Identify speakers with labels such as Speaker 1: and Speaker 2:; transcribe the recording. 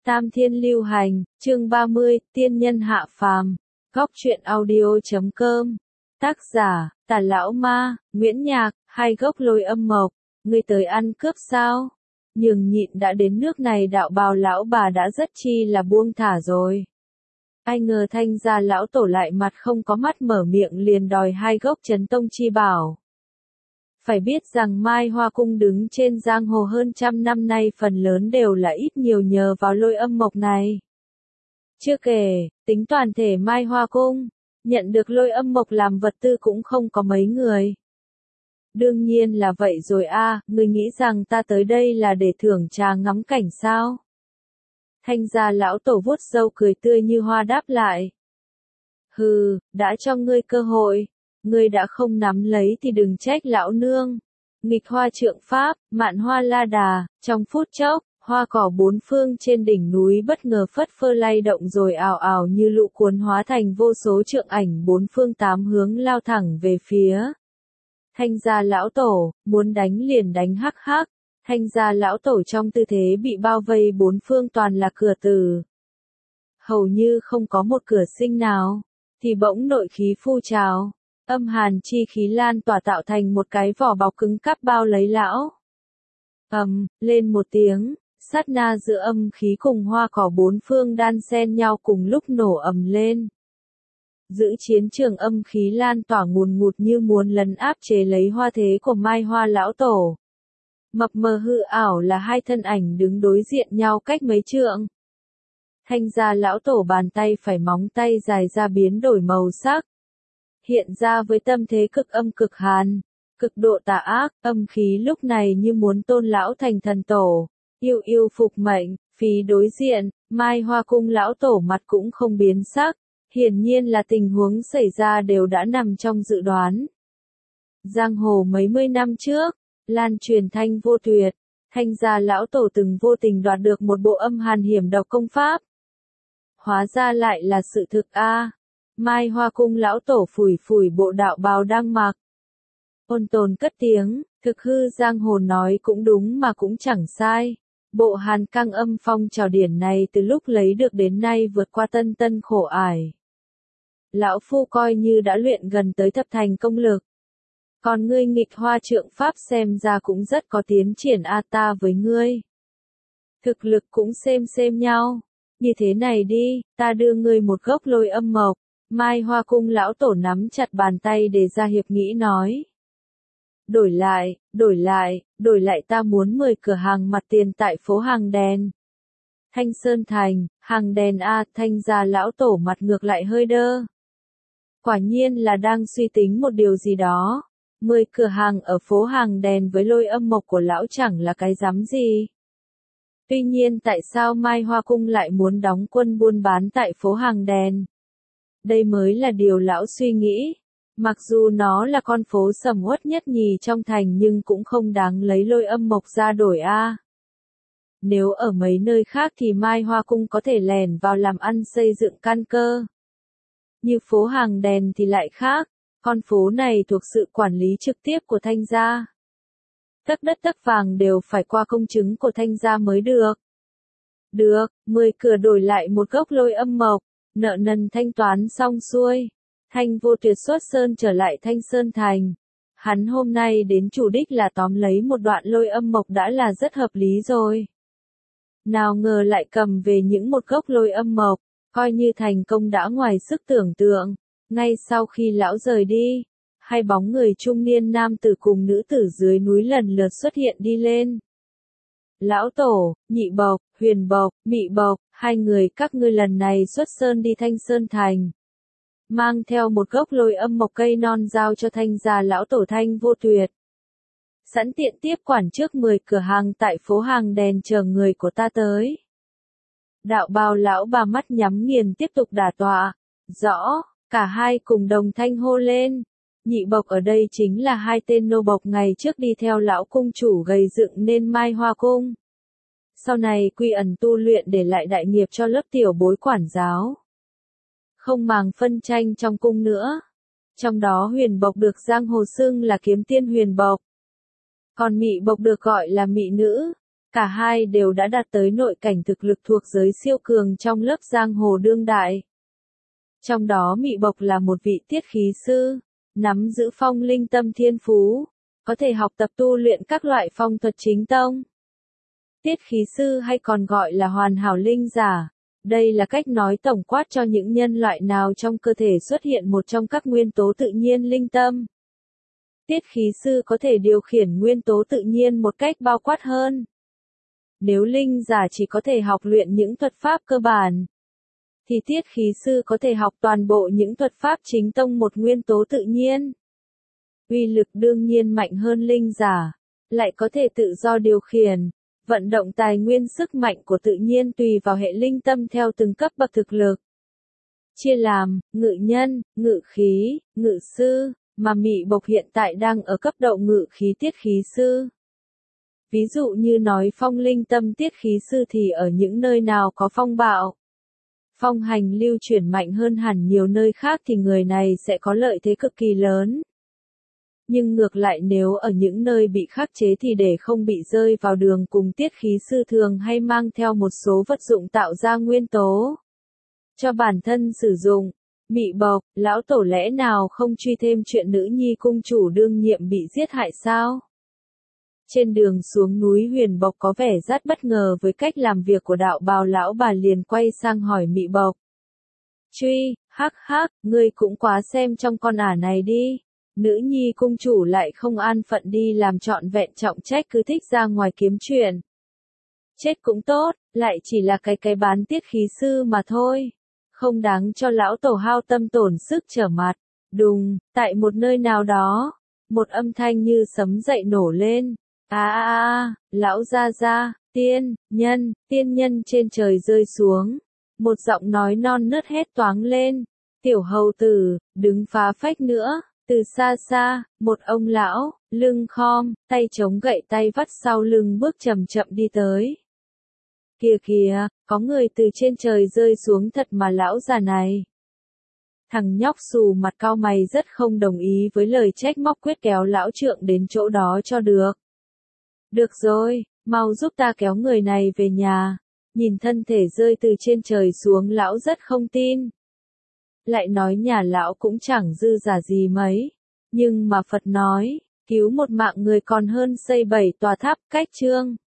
Speaker 1: Tam Thiên Lưu Hành, chương 30, Tiên Nhân Hạ Phàm. Góc truyện audio.com. Tác giả, Tà Lão Ma, Nguyễn Nhạc, hay gốc Lôi Âm Mộc. Ngươi tới ăn cướp sao? Nhường nhịn đã đến nước này, đạo bào lão bà đã rất chi là buông thả rồi. Ai ngờ Thanh gia lão tổ lại mặt không có mắt mở miệng liền đòi hai gốc Chấn Tông chi bảo. Phải biết rằng Mai Hoa Cung đứng trên giang hồ hơn trăm năm nay phần lớn đều là ít nhiều nhờ vào Lôi Âm Mộc này. Chưa kể, tính toàn thể Mai Hoa Cung, nhận được Lôi Âm Mộc làm vật tư cũng không có mấy người. Đương nhiên là vậy rồi a, ngươi nghĩ rằng ta tới đây là để thưởng trà ngắm cảnh sao? Thanh gia lão tổ vuốt râu cười tươi như hoa đáp lại. Hừ, đã cho ngươi cơ hội. Ngươi đã không nắm lấy thì đừng trách lão nương. Nghịch hoa trượng pháp, mạn hoa la đà, trong phút chốc, hoa cỏ bốn phương trên đỉnh núi bất ngờ phất phơ lay động rồi ào ào như lũ cuốn hóa thành vô số trượng ảnh bốn phương tám hướng lao thẳng về phía. Thanh gia lão tổ, muốn đánh liền đánh hắc hắc. Thanh gia lão tổ trong tư thế bị bao vây bốn phương toàn là cửa tử. Hầu như không có một cửa sinh nào, thì bỗng nội khí phu trào. Âm hàn chi khí lan tỏa tạo thành một cái vỏ bọc cứng cáp bao lấy lão. Lên một tiếng, sát na giữa âm khí cùng hoa cỏ bốn phương đan xen nhau cùng lúc nổ ầm lên. Giữ chiến trường âm khí lan tỏa ngùn ngụt như muốn lấn áp chế lấy hoa thế của Mai Hoa lão tổ. Mập mờ hư ảo là hai thân ảnh đứng đối diện nhau cách mấy trượng. Thanh gia lão tổ bàn tay phải móng tay dài ra biến đổi màu sắc. Hiện ra với tâm thế cực âm cực hàn, cực độ tà ác, âm khí lúc này như muốn tôn lão thành thần tổ, yêu yêu phục mệnh. Phí đối diện, Mai Hoa Cung lão tổ mặt cũng không biến sắc, hiển nhiên là tình huống xảy ra đều đã nằm trong dự đoán. Giang hồ mấy mươi năm trước, lan truyền thanh vô tuyệt, Thanh gia lão tổ từng vô tình đoạt được một bộ âm hàn hiểm độc công pháp. Hóa ra lại là sự thực a. Mai Hoa Cung lão tổ phủi phủi bộ đạo bào đang mặc. Ôn tồn cất tiếng, thực hư giang hồ nói cũng đúng mà cũng chẳng sai. Bộ hàn căng âm phong trào điển này từ lúc lấy được đến nay vượt qua tân tân khổ ải. Lão phu coi như đã luyện gần tới thập thành công lực. Còn ngươi nghịch hoa trượng pháp xem ra cũng rất có tiến triển a, ta với ngươi. Thực lực cũng xem nhau. Như thế này đi, ta đưa ngươi một gốc Lôi Âm Mộc. Mai Hoa Cung lão tổ nắm chặt bàn tay để ra hiệp nghĩ nói. Đổi lại ta muốn 10 cửa hàng mặt tiền tại phố Hàng Đèn. Thanh Sơn Thành, Hàng Đèn a, Thanh gia lão tổ mặt ngược lại hơi đơ. Quả nhiên là đang suy tính một điều gì đó. 10 cửa hàng ở phố Hàng Đèn với Lôi Âm Mộc của lão chẳng là cái rắm gì. Tuy nhiên tại sao Mai Hoa Cung lại muốn đóng quân buôn bán tại phố Hàng Đèn? Đây mới là điều lão suy nghĩ. Mặc dù nó là con phố sầm uất nhất nhì trong thành nhưng cũng không đáng lấy Lôi Âm Mộc ra đổi a. Nếu ở mấy nơi khác thì Mai Hoa Cung có thể lèn vào làm ăn xây dựng căn cơ. Như phố Hàng Đèn thì lại khác, con phố này thuộc sự quản lý trực tiếp của Thanh gia. Tấc đất tấc vàng đều phải qua công chứng của Thanh gia mới được. Được, 10 cửa đổi lại một gốc Lôi Âm Mộc. Nợ nần thanh toán xong xuôi, Thanh vô tuyệt xuất sơn trở lại Thanh Sơn Thành. Hắn hôm nay đến chủ đích là tóm lấy một đoạn Lôi Âm Mộc đã là rất hợp lý rồi. Nào ngờ lại cầm về những một gốc Lôi Âm Mộc, coi như thành công đã ngoài sức tưởng tượng. Ngay sau khi lão rời đi, hai bóng người trung niên nam tử cùng nữ tử dưới núi lần lượt xuất hiện đi lên. Lão tổ, Nhị Bộc, Huyền Bộc, Mị Bộc, hai người các ngươi lần này xuất sơn đi Thanh Sơn Thành. Mang theo một gốc Lôi Âm Mộc cây non giao cho Thanh gia lão tổ Thanh vô tuyệt. Sẵn tiện tiếp quản trước 10 cửa hàng tại phố Hàng Đèn chờ người của ta tới. Đạo bào lão bà mắt nhắm nghiền tiếp tục đả tọa. Rõ, cả hai cùng đồng thanh hô lên. Nhị Bộc ở đây chính là hai tên nô bộc ngày trước đi theo lão cung chủ gầy dựng nên Mai Hoa Cung. Sau này quy ẩn tu luyện để lại đại nghiệp cho lớp tiểu bối quản giáo. Không màng phân tranh trong cung nữa. Trong đó Huyền Bộc được giang hồ xưng là kiếm tiên Huyền Bộc. Còn Mị Bộc được gọi là Mị Nữ. Cả hai đều đã đạt tới nội cảnh thực lực thuộc giới siêu cường trong lớp giang hồ đương đại. Trong đó Mị Bộc là một vị tiết khí sư, nắm giữ phong linh tâm thiên phú, có thể học tập tu luyện các loại phong thuật chính tông. Tiết khí sư hay còn gọi là hoàn hảo linh giả. Đây là cách nói tổng quát cho những nhân loại nào trong cơ thể xuất hiện một trong các nguyên tố tự nhiên linh tâm. Tiết khí sư có thể điều khiển nguyên tố tự nhiên một cách bao quát hơn. Nếu linh giả chỉ có thể học luyện những thuật pháp cơ bản, thì tiết khí sư có thể học toàn bộ những thuật pháp chính tông một nguyên tố tự nhiên. Uy lực đương nhiên mạnh hơn linh giả, lại có thể tự do điều khiển, vận động tài nguyên sức mạnh của tự nhiên tùy vào hệ linh tâm theo từng cấp bậc thực lực. Chia làm, ngự nhân, ngự khí, ngự sư, mà Mị Bộc hiện tại đang ở cấp độ ngự khí tiết khí sư. Ví dụ như nói phong linh tâm tiết khí sư thì ở những nơi nào có phong bạo, phong hành lưu chuyển mạnh hơn hẳn nhiều nơi khác thì người này sẽ có lợi thế cực kỳ lớn. Nhưng ngược lại nếu ở những nơi bị khắc chế thì để không bị rơi vào đường cùng tiết khí sư thường hay mang theo một số vật dụng tạo ra nguyên tố cho bản thân sử dụng. Mị Bộc, lão tổ lẽ nào không truy thêm chuyện nữ nhi cung chủ đương nhiệm bị giết hại sao? Trên đường xuống núi Huyền Bộc có vẻ rất bất ngờ với cách làm việc của đạo bào lão bà liền quay sang hỏi Mị Bộc. Truy, hắc hắc, ngươi cũng quá xem trong con ả này đi. Nữ nhi cung chủ lại không an phận đi làm trọn vẹn trọng trách cứ thích ra ngoài kiếm chuyện. Chết cũng tốt, lại chỉ là cái bán tiết khí sư mà thôi. Không đáng cho lão tổ hao tâm tổn sức trở mặt. Đùng, tại một nơi nào đó, một âm thanh như sấm dậy nổ lên. Lão gia, tiên nhân trên trời rơi xuống. Một giọng nói non nớt hét toáng lên. Tiểu hầu tử, đứng phá phách nữa. Từ xa xa, một ông lão, lưng khom, tay chống gậy tay vắt sau lưng bước chậm chậm đi tới. Kìa, có người từ trên trời rơi xuống thật mà lão già này. Thằng nhóc xù mặt cau mày rất không đồng ý với lời trách móc quyết kéo lão trượng đến chỗ đó cho được. Được rồi, mau giúp ta kéo người này về nhà. Nhìn thân thể rơi từ trên trời xuống lão rất không tin. Lại nói nhà lão cũng chẳng dư giả gì mấy. Nhưng mà Phật nói, cứu một mạng người còn hơn xây 7 tòa tháp cách chương.